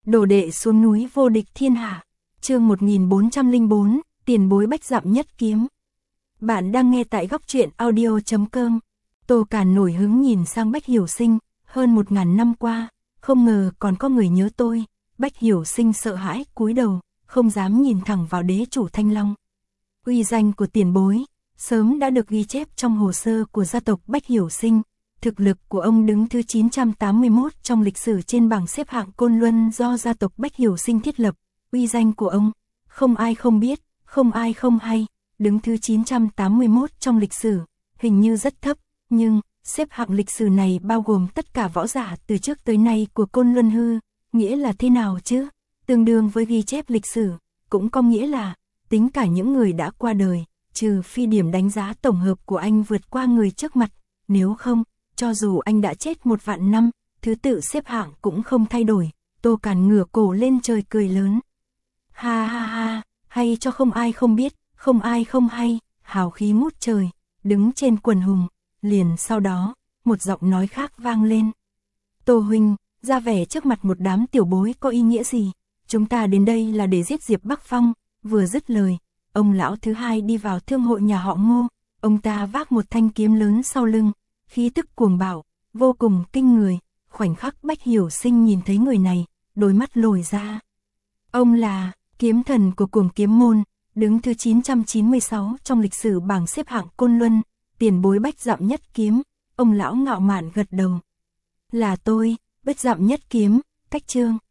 Đồ đệ xuống núi vô địch thiên hạ. Chương 1404, tiền bối bách dặm nhất kiếm. Bạn đang nghe tại góc truyện audio.com. Tô Càn nổi hứng nhìn sang Bách Hiểu Sinh, hơn 1000 năm qua, không ngờ còn có người nhớ tôi. Bách Hiểu Sinh sợ hãi cúi đầu, không dám nhìn thẳng vào đế chủ Thanh Long. Uy danh của tiền bối sớm đã được ghi chép trong hồ sơ của gia tộc Bách Hiểu Sinh. Thực lực của ông đứng thứ 981 trong lịch sử trên bảng xếp hạng Côn Luân do gia tộc Bách Hiểu Sinh thiết lập. Uy danh của ông, không ai không biết, không ai không hay, đứng thứ 981 trong lịch sử, hình như rất thấp, nhưng xếp hạng lịch sử này bao gồm tất cả võ giả từ trước tới nay của Côn Luân Hư, nghĩa là thế nào chứ? Tương đương với ghi chép lịch sử, cũng có nghĩa là tính cả những người đã qua đời, trừ phi điểm đánh giá tổng hợp của anh vượt qua người trước mặt, nếu không, cho dù anh đã chết 1.000 năm, thứ tự xếp hạng cũng không thay đổi. Tô Càn ngửa cổ lên trời cười lớn. Ha ha ha, hay cho không ai không biết, không ai không hay, hào khí ngút trời, đứng trên quần hùng. Liền sau đó, một giọng nói khác vang lên. Tô huynh, ra vẻ trước mặt một đám tiểu bối có ý nghĩa gì? Chúng ta đến đây là để giết Diệp Bắc Phong. Vừa dứt lời, ông lão thứ hai đi vào thương hội nhà họ Ngô. Ông ta vác một thanh kiếm lớn sau lưng, khí tức cuồng bạo, vô cùng kinh người. Khoảnh khắc Bách Hiểu Sinh nhìn thấy người này, đôi mắt lồi ra. Ông là kiếm thần của Cuồng Kiếm Môn, đứng thứ 996 trong lịch sử bảng xếp hạng Côn Luân, tiền bối Bách Dặm Nhất Kiếm. Ông lão ngạo mạn gật đầu. Là tôi, Bách Dặm Nhất Kiếm, Cách Trương.